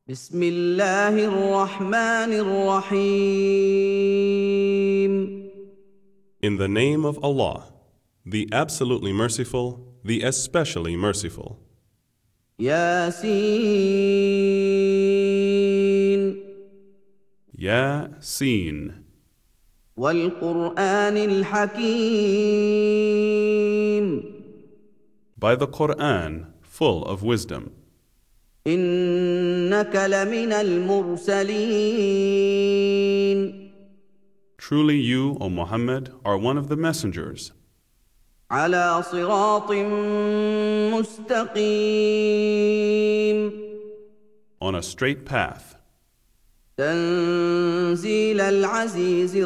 بسم الله الرحمن الرحيم. In the name of Allah, the absolutely merciful, the especially merciful. ياسين Yasin, والقرآن الحكيم. by the Quran, full of wisdom. إنك لمن المرسلين. Truly you, O Muhammad, are one of the messengers, على صراط مستقيم. on a straight path, تنزيل العزيز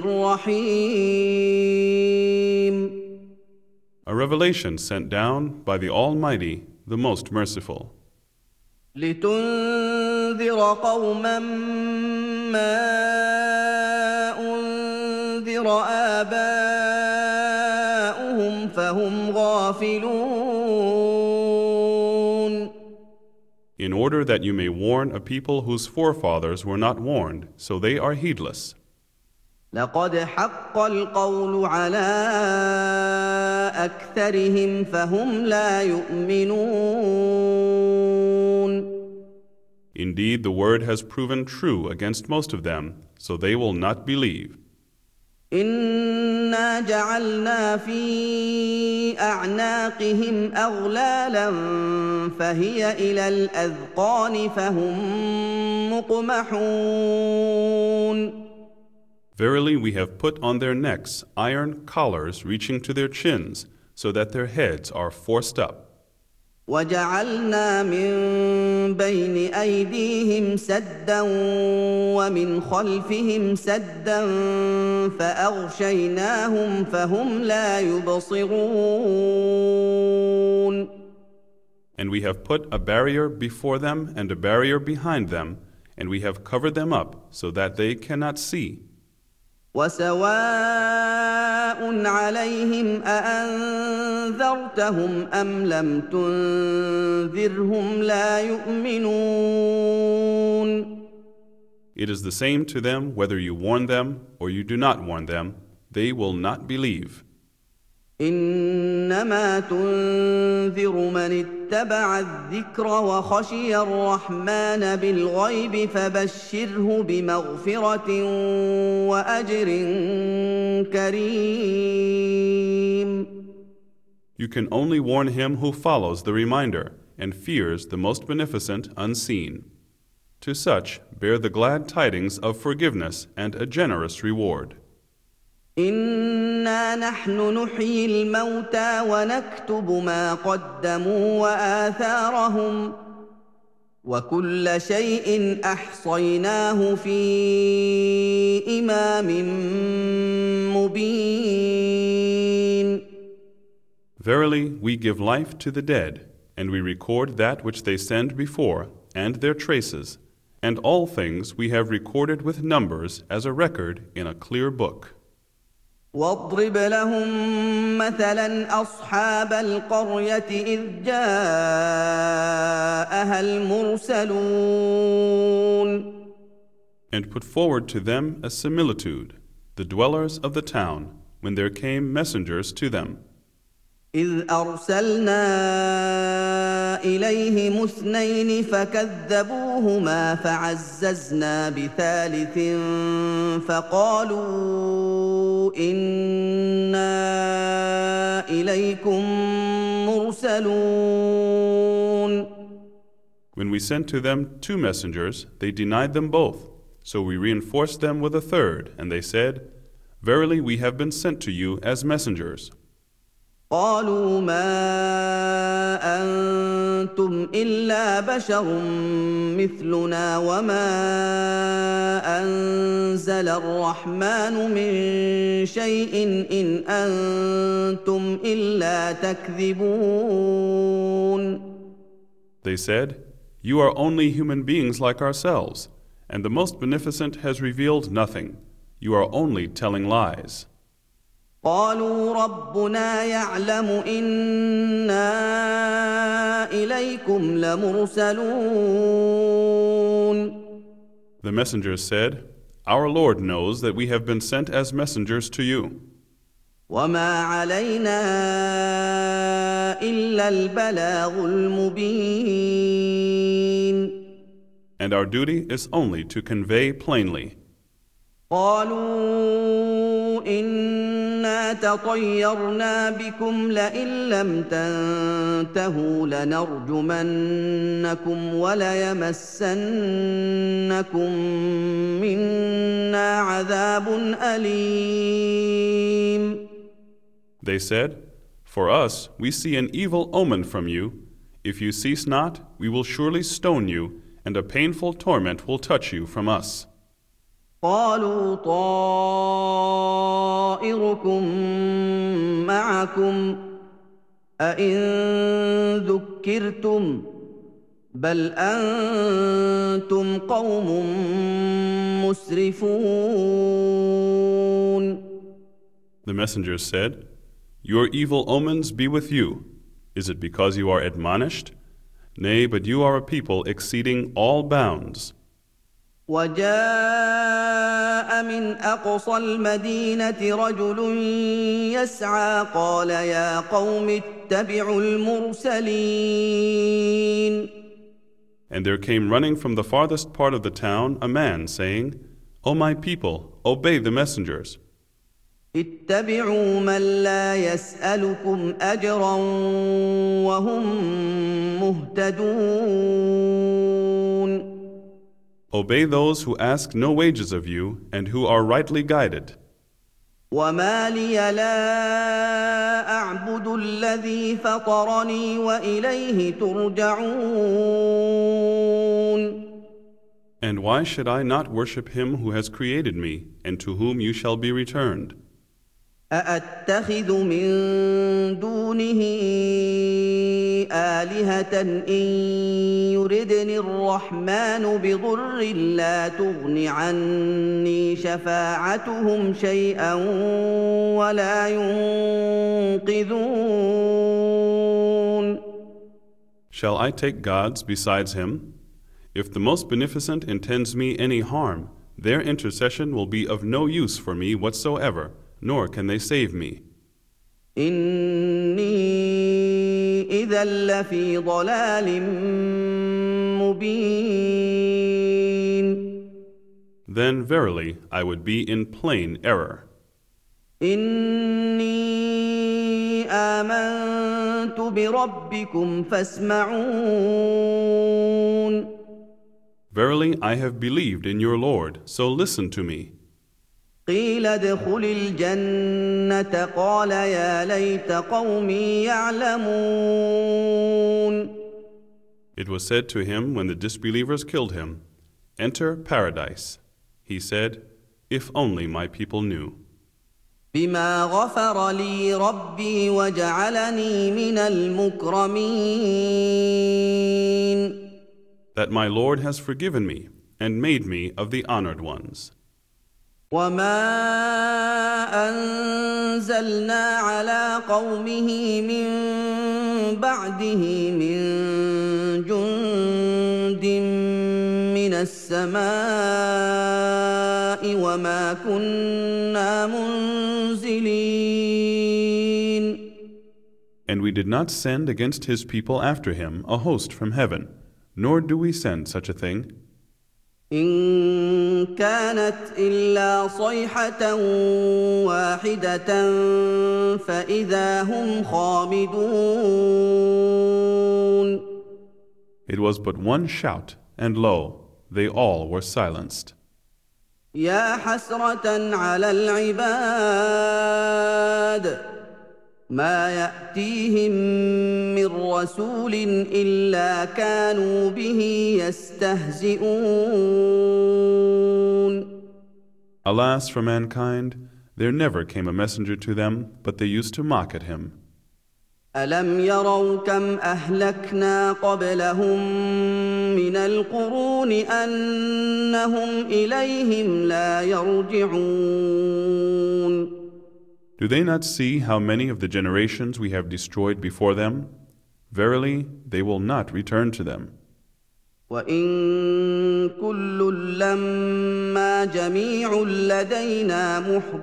الرحيم. a revelation sent down by the Almighty, the Most Merciful, لتنذر قوما ما أنذر آباؤهم فهم غافلون. in order that you may warn a people whose forefathers were not warned, so they are heedless. لقد حق القول على أكثرهم فهم لا يؤمنون. Indeed, the word has proven true against most of them, so they will not believe. إنا جعلنا في أعناقهم أغلالا فهي إلى الأذقان فهم مقمحون. Verily, we have put on their necks iron collars reaching to their chins, so that their heads are forced up. وجعلنا من بين أيديهم سدا ومن خلفهم سدا فأغشيناهم فهم لا يبصرون. And we have put a barrier before them and a barrier behind them, and we have covered them up so that they cannot see. وسواء عليهم أأنذرتهم أم لم تنذرهم لا يؤمنون. It is the same to them whether you warn them or you do not warn them, they will not believe. إنما تنذر من اتبع الذكر وخشي الرحمن بالغيب فبشره بمغفرة وأجر كريم. You can only warn him who follows the reminder and fears the most beneficent unseen. To such bear the glad tidings of forgiveness and a generous reward. إنا نحن نحيي الموتى ونكتب ما قدموا وآثارهم وكل شيء أحصيناه في إمام مبين. Verily, we give life to the dead, and we record that which they send before, and their traces, and all things we have recorded with numbers as a record in a clear book. واضرب لهم مثلا أصحاب القرية إذ جاءها المرسلون. And put forward to them a similitude, the dwellers of the town, when there came messengers to them. إذ أرسلنا إليهم اثنين فكذبوهما فعززنا بثالث فقالوا إنا إليكم مرسلون. When we sent to them 2 messengers, they denied them both. So we reinforced them with a third, and they said, Verily we have been sent to you as messengers. قالوا ما أنتم إلا بشر مثلنا وما أنزل الرحمن من شيء إن أنتم إلا تكذبون. They said, You are only human beings like ourselves, and the Most Beneficent has revealed nothing. You are only telling lies. قالوا ربنا يعلم إنا إليكم لمرسلون. The messengers said, Our Lord knows that we have been sent as messengers to you. وما علينا إلا البلاغ المبين. And our duty is only to convey plainly. قالوا إنا تطيرنا بكم لئن لم تنتهوا لنرجمنكم وليمسنكم منا عذاب أليم. They said, For us, we see an evil omen from you. If you cease not, we will surely stone you, and a painful torment will touch you from us. قالوا طائركم معكم أئن ذكرتم بل أنتم قوم مسرفون. The messengers said, Your evil omens be with you. Is it because you are admonished? Nay, but you are a people exceeding all bounds. وجاء من أقصى المدينة رجل يسعى قال يا قوم اتبعوا المرسلين. And there came running from the farthest part of the town a man, saying, O my people, obey the messengers. اتبعوا من لا يسألكم أجرا وهم مهتدون. Obey those who ask no wages of you and who are rightly guided. وما لي لا أعبد الذي فطرني وإليه ترجعون. And why should I not worship him who has created me and to whom you shall be returned? أأتخذ من دونه آلهة إن يردني الرحمن بضر لا تغن عني شفاعتهم شيئا ولا ينقذون. Shall I take gods besides him? If the most beneficent intends me any harm, their intercession will be of no use for me whatsoever, nor can they save me. إني إذا لفي ضلال مبين. Then verily I would be in plain error. إني آمنت بربكم فاسمعون. Verily I have believed in your Lord, so listen to me. قيل ادخل الجنة قال يا ليت قومي يعلمون. It was said to him when the disbelievers killed him, Enter paradise. He said, If only my people knew. بما غفر لي ربي وجعلني من المكرمين. That my Lord has forgiven me and made me of the honored ones. وما أنزلنا على قومه من بعده من جند من السماء وما كنا منزلين. And we did not send against his people after him a host from heaven, nor do we send such a thing. إن كانت إلا صيحة واحدة فإذا هم خامدون. It was but one shout, and lo, they all were silenced. يا حسرة على العباد ما يأتيهم من رسول إلا كانوا به يستهزئون. Alas for mankind, there never came a messenger to them, but they used to mock at him. ألم يروا كم أهلكنا قبلهم من القرون أنهم إليهم لا يرجعون. Do they not see how many of the generations we have destroyed before them? Verily, they will not return to them. وإن كل لما جميع لدينا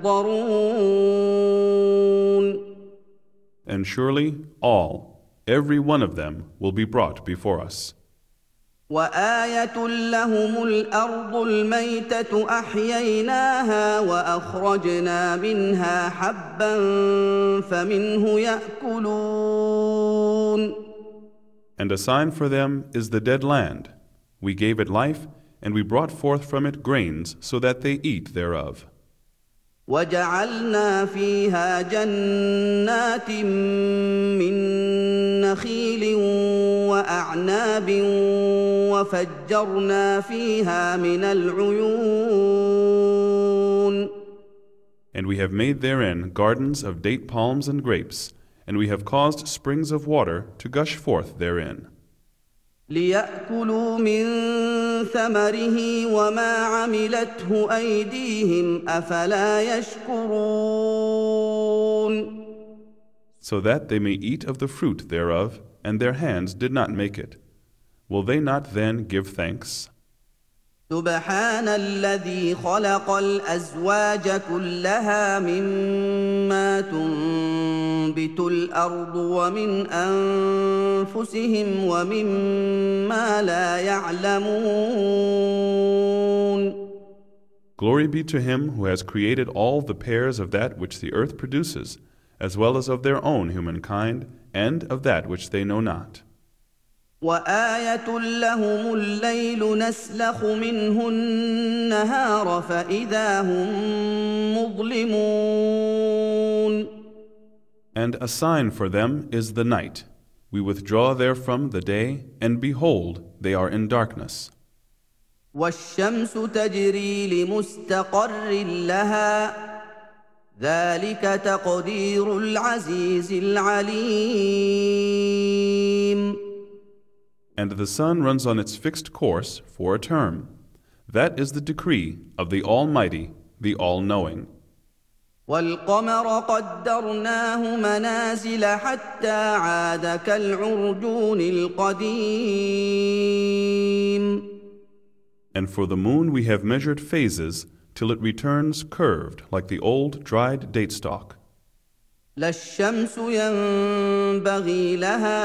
محضرون. And surely all, every one of them, will be brought before us. وآية لهم الأرض الميتة أحييناها وأخرجنا منها حبا فمنه يأكلون. And a sign for them is the dead land. We gave it life, and we brought forth from it grains so that they eat thereof. وجعلنا فيها جنات من نخيل وأعناب وفجرنا فيها من العيون. And we have made therein gardens of date palms and grapes, and we have caused springs of water to gush forth therein. ليأكلوا من ثمره وما عملته أيديهم أفلا يشكرون. So that they may eat of the fruit thereof, and their hands did not make it. Will they not then give thanks? سبحان الذي خلق الأزواج كلها مما تنبت الأرض ومن أنفسهم ومما لا يعلمون. Glory be to him who has created all the pairs of that which the earth produces, as well as of their own humankind, and of that which they know not. وآية لهم الليل نسلخ منه النهار فإذا هم مظلمون. And a sign for them is the night. We withdraw therefrom the day, and behold, they are in darkness. والشمس تجري لمستقر لها ذلك تقدير العزيز العليم. And the sun runs on its fixed course for a term. That is the decree of the Almighty, the All-Knowing. والقمر قدرناه منازل حتى عاد كالعرجون القديم. And for the moon we have measured phases till it returns curved like the old dried date stalk. لا الشمس ينبغي لها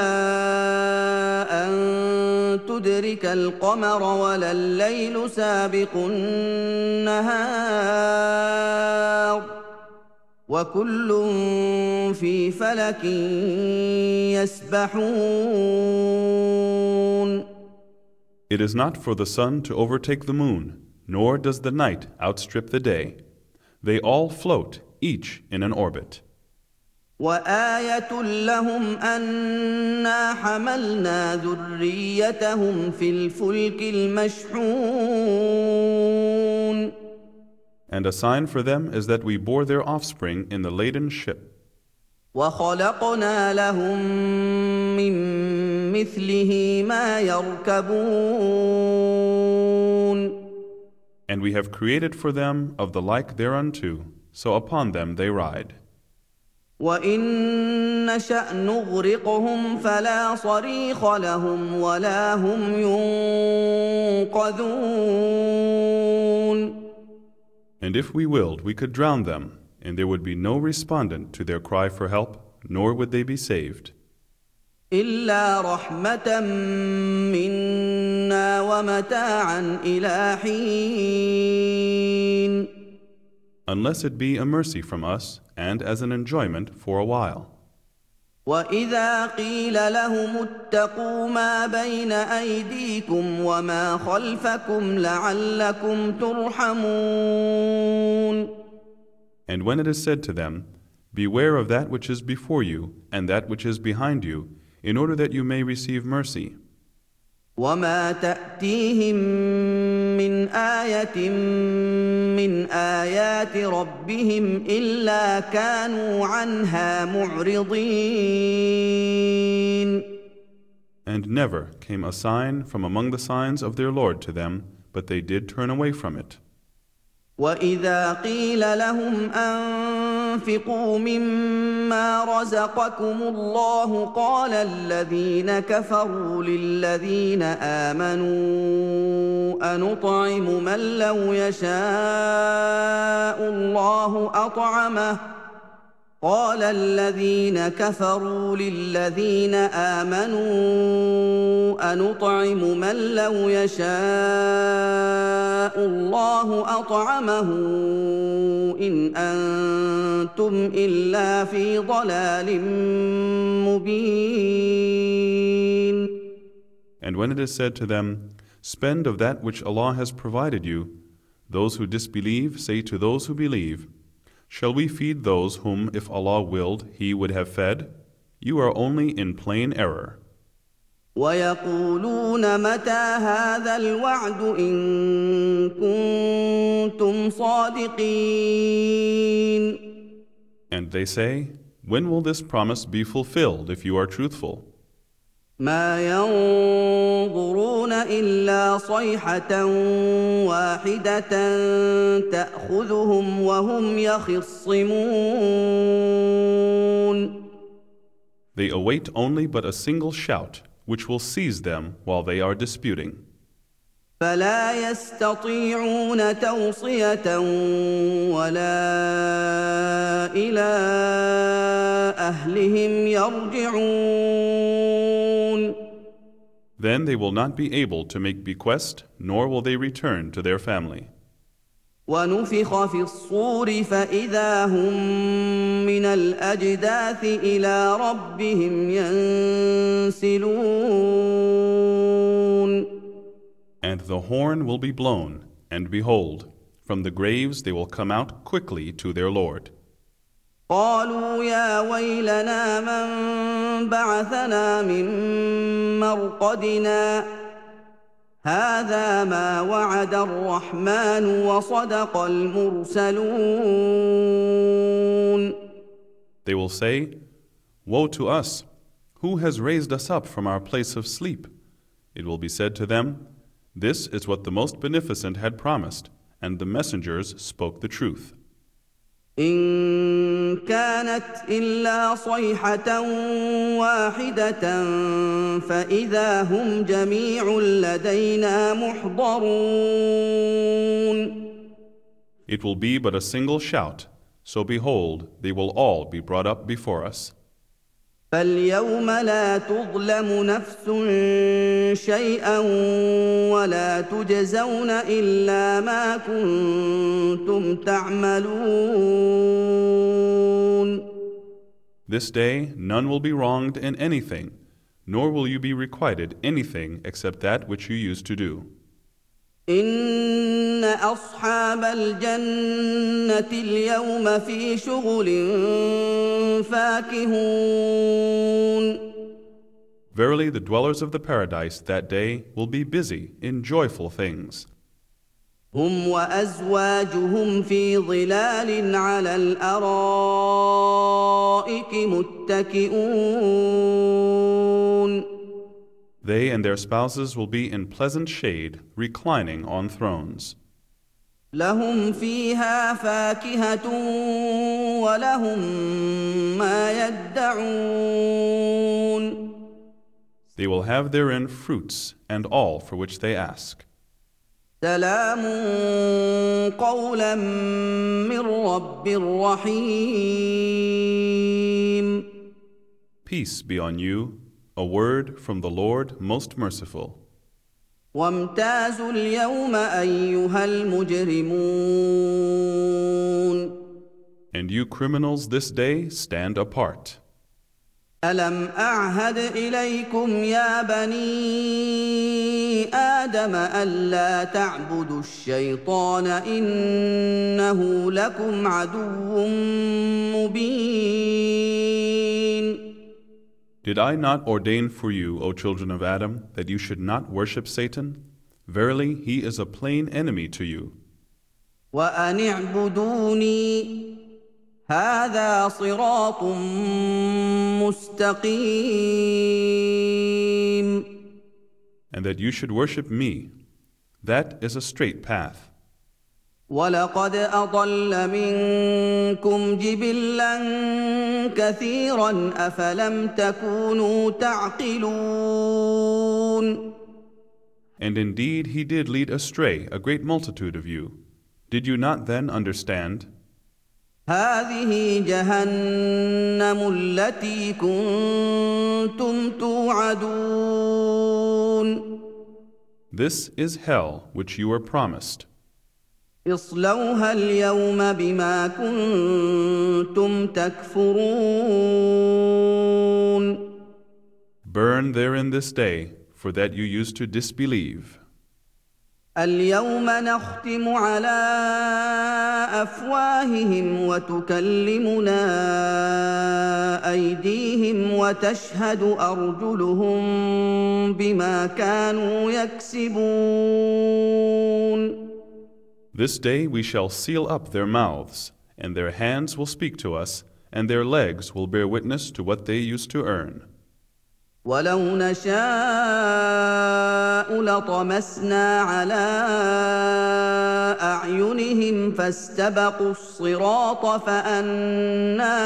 أن تدرك القمر ولا الليل سابق النهار وكل في فلك يسبحون. It is not for the sun to overtake the moon, nor does the night outstrip the day. They all float, each in an orbit. وآية لهم أنا حملنا ذريتهم في الفلك المشحون. And a sign for them is that we bore their offspring in the laden ship. وخلقنا لهم من مثله ما يركبون. And we have created for them of the like thereunto, so upon them they ride. وإن نشأ نغرقهم فلا صريخ لهم ولا هم ينقذون. And if we willed, we could drown them, and there would be no respondent to their cry for help, nor would they be saved. إلا رحمة منا ومتاعا إلى حين. Unless it be a mercy from us, and as an enjoyment for a while. وإذا قيل لهم اتقوا ما بين أيديكم وما خلفكم لعلكم ترحمون. And when it is said to them, beware of that which is before you and that which is behind you, in order that you may receive mercy. وما تأتيهم من آية من آيات ربهم إلا كانوا عنها معرضين. And never came a sign from among the signs of their Lord to them, but they did turn away from it. وإذا قيل لهم أنفقوا مما رزقكم الله قال الذين كفروا للذين آمنوا أنطعم من لو يشاء الله أطعمه قال الذين كفروا للذين آمنوا أنطعم من لو يشاء الله أطعمه إن أنتم إلا في ضلال مبين. And when it is said to them, spend of that which Allah has provided you, those who disbelieve say to those who believe, shall we feed those whom, if Allah willed, He would have fed? You are only in plain error. وَيَقُولُونَ مَتَى هَذَا الْوَعْدُ إِن كُنتُمْ صَادِقِينَ. And they say, when will this promise be fulfilled if you are truthful? مَا يَنظُرُونَ إِلَّا صَيْحَةً وَاحِدَةً تَأْخُذُهُمْ وَهُمْ يَخِصِّمُونَ. They await only but a single shout, which will seize them while they are disputing. فَلَا يَسْتَطِيعُونَ تَوْصِيَةً وَلَا إِلَىٰ أَهْلِهِمْ يَرْجِعُونَ. Then they will not be able to make bequest, nor will they return to their family. وَنُفِخَ فِي الصُّورِ فَإِذَا هُم مِّنَ الْأَجْدَاثِ إِلَىٰ رَبِّهِمْ يَنسِلُونَ. And the horn will be blown, and behold, from the graves they will come out quickly to their Lord. قالوا يا ويلنا من بعثنا من مرقدنا هذا ما وعد الرحمن وصدق المرسلون. They will say, woe to us! Who has raised us up from our place of sleep? It will be said to them, this is what the Most Beneficent had promised, and the messengers spoke the truth. إن كانت إلا صيحة واحدة فإذا هم جميع لدينا محضرون. It will be but a single shout, so behold, they will all be brought up before us. فاليوم لا تظلم نفس شيئا ولا تجزون إلا ما كنتم تعملون. This day none will be wronged in anything, nor will you be requited anything except that which you used to do. إن أصحاب الجنة اليوم في شغل فاكهون. Verily, the dwellers of the paradise that day will be busy in joyful things. هم وأزواجهم في ظلال على الأرائك متكئون. They and their spouses will be in pleasant shade, reclining on thrones. لهم فيها فاكهة ولهم ما يدعون. They will have therein fruits and all for which they ask. سلام قولا من رب رحيم. Peace be on you, a word from the Lord most merciful. وامتازوا اليوم أيها المجرمون. And you criminals this day stand apart. ألم أعهد إليكم يا بني آدم ألا تعبدوا الشيطان إنه لكم عدو مبين. Did I not ordain for you, O children of Adam, that you should not worship Satan? Verily, he is a plain enemy to you. وأن اعبدوني هذا صراط مستقيم. And that you should worship me, that is a straight path. وَلَقَدْ أَضَلَّ مِنكُمْ جِبِلًّا كَثِيرًا أَفَلَمْ تَكُونُوا تَعْقِلُونَ And indeed he did lead astray a great multitude of you. Did you not then understand? هَٰذِهِ جَهَنَّمُ الَّتِي كُنتُمْ تُوعَدُونَ This is hell which you were promised. اصْلَوْهَا الْيَوْمَ بِمَا كُنتُمْ تَكْفُرُونَ Burn therein this day, for that you used to disbelieve. الْيَوْمَ نَخْتِمُ عَلَىٰ أَفْوَاهِهِمْ وَتُكَلِّمُنَا أَيْدِيهِمْ وَتَشْهَدُ أَرْجُلُهُم بِمَا كَانُوا يَكْسِبُونَ This day we shall seal up their mouths, and their hands will speak to us, and their legs will bear witness to what they used to earn. وَلَوْ نَشَاءُ لَطَمَسْنَا عَلَىٰ أَعْيُنِهِمْ فَاسْتَبَقُوا الصِّرَاطَ فَأَنَّىٰ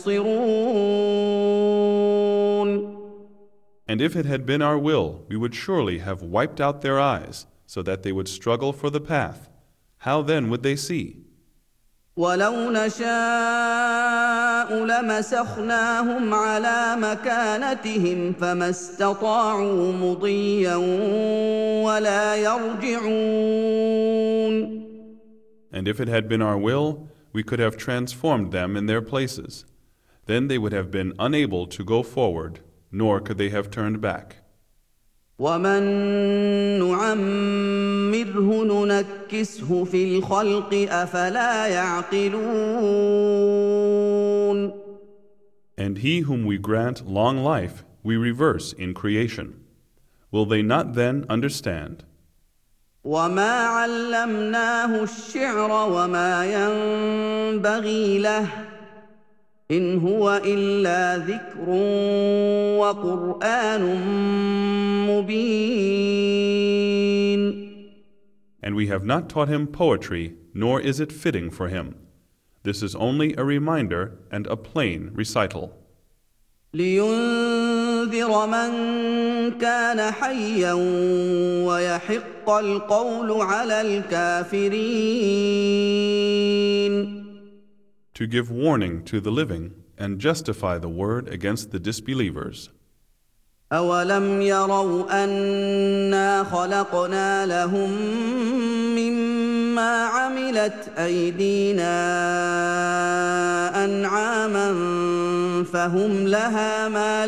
يُبْصِرُونَ And if it had been our will, we would surely have wiped out their eyes, so that they would struggle for the path. How then would they see? وَلَوْ نَشَاءُ لَمَسَخْنَاهُمْ عَلَىٰ مَكَانَتِهِمْ فَمَا اسْتَطَاعُوا مُضِيًّا وَلَا يَرْجِعُونَ And if it had been our will, we could have transformed them in their places. Then they would have been unable to go forward, nor could they have turned back. وَمَن نُّعَمِّرْهُ نُنَكِّسْهُ فِي الْخَلْقِ أَفَلَا يَعْقِلُونَ And he whom we grant long life, we reverse in creation. Will they not then understand? وَمَا عَلَّمْنَاهُ الشِّعْرَ وَمَا يَنبَغِي لَهُ إِنْ هُوَ إِلَّا ذِكْرٌ وَقُرْآنٌ مُّبِينٌ And we have not taught him poetry, nor is it fitting for him. This is only a reminder and a plain recital. لِيُنذِرَ مَن كَانَ حَيًّا وَيَحِقَّ الْقَوْلُ عَلَى الْكَافِرِينَ To give warning to the living and justify the word against the disbelievers. أَوَلَمْ يَرَوْا أَنَّا خَلَقْنَا لَهُم مِّمَّا عَمِلَتْ أَيْدِينَا أَنْعَامًا فَهُمْ لَهَا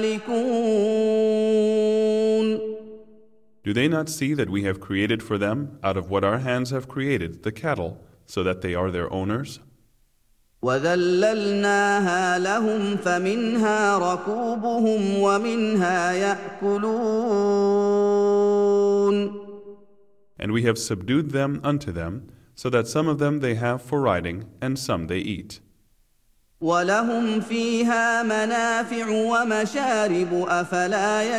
مَالِكُونَ Do they not see that we have created for them, out of what our hands have created, the cattle, so that they are their owners? وَذَلَّلْنَاهَا لَهُمْ فَمِنْهَا رَكُوبُهُمْ وَمِنْهَا يَأْكُلُونَ And we have subdued them unto them, so that some of them they have for riding, and some they eat. وَلَهُمْ فِيهَا مَنَافِعُ وَمَشَارِبُ أَفَلَا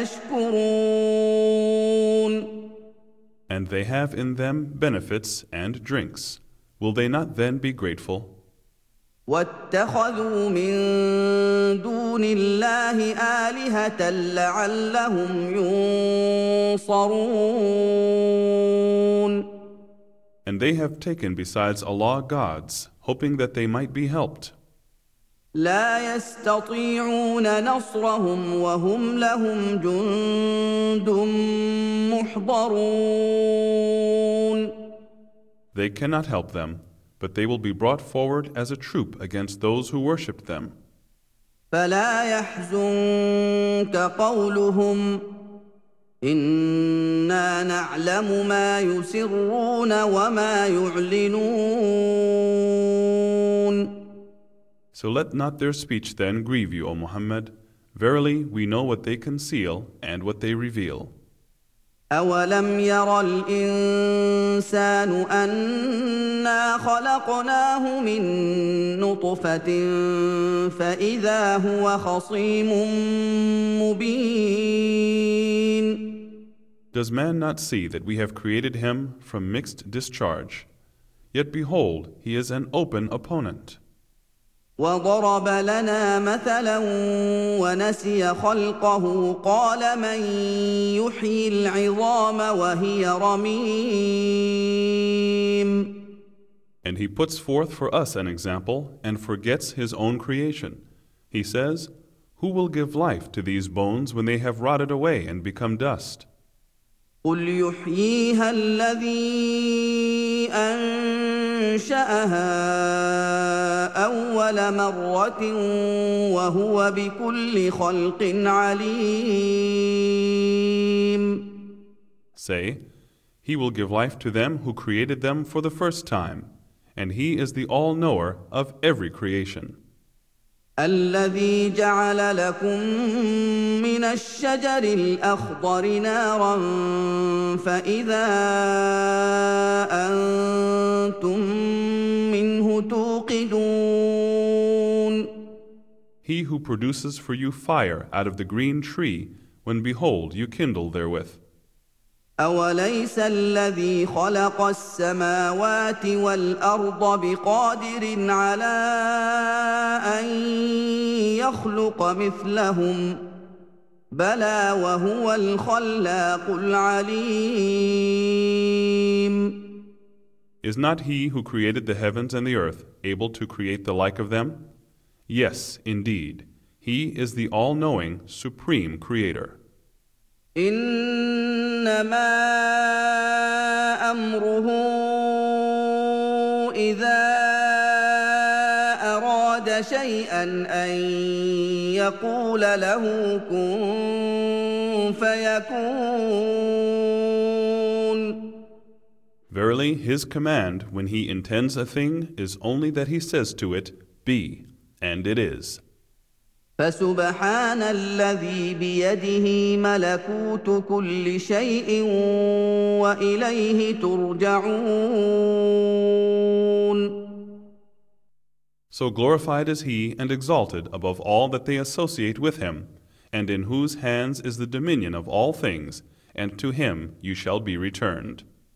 يَشْكُرُونَ And they have in them benefits and drinks. Will they not then be grateful? وَاتَّخَذُوا مِن دُونِ اللَّهِ آلِهَةً لَّعَلَّهُمْ يُنصَرُونَ And they have taken besides Allah gods, hoping that they might be helped. لَا يَسْتَطِيعُونَ نَصْرَهُمْ وَهُمْ لَهُمْ جُندٌ مُّحْضَرُونَ They cannot help them, but they will be brought forward as a troop against those who worshipped them. فَلَا يَحْزُنكَ قَوْلُهُمْ إِنَّا نَعْلَمُ مَا يُسِرُّونَ وَمَا يُعْلِنُونَ So let not their speech then grieve you, O Muhammad. Verily, we know what they conceal and what they reveal. أَوَلَمْ يَرَ الْإِنسَانُ أَنَّا خَلَقْنَاهُ مِن نُّطْفَةٍ فَإِذَا هُوَ خَصِيمٌ مُّبِينٌ Does man not see that we have created him from mixed discharge? yet behold, he is an open opponent. وضرب لنا مثلا ونسي خلقه قال من يحيي العظام وهي رميم. And he puts forth for us an example and forgets his own creation. He says, who will give life to these bones when they have rotted away and become dust? قل يحييها الذي أنشأها أول مرة وهو بكل خلق عليم. Say, he will give life to them who created them for the first time, and he is the all-knower of every creation. الذي جعل لكم من الشجر الأخضر نارا فإذا أنتم منه توقدون. He who produces for you fire out of the green tree, when behold you kindle therewith. أوليس الذي خلق السماوات والأرض بقادر على أن يخلق مثلهم بلى وهو الخلاق العليم. Is not he who created the heavens and the earth able to create the like of them? Yes, indeed, he is the all-knowing, supreme creator. إنما أمره إذا أراد شيئا أن يقول له كن فيكون. Verily, his command when he intends a thing is only that he says to it, be, and it is. فسبحان الذي بيده ملكوت كل شيء وإليه ترجعون. So glorified is he and exalted above all that they associate with him, and in whose hands is the dominion of all things, and to him you shall be returned.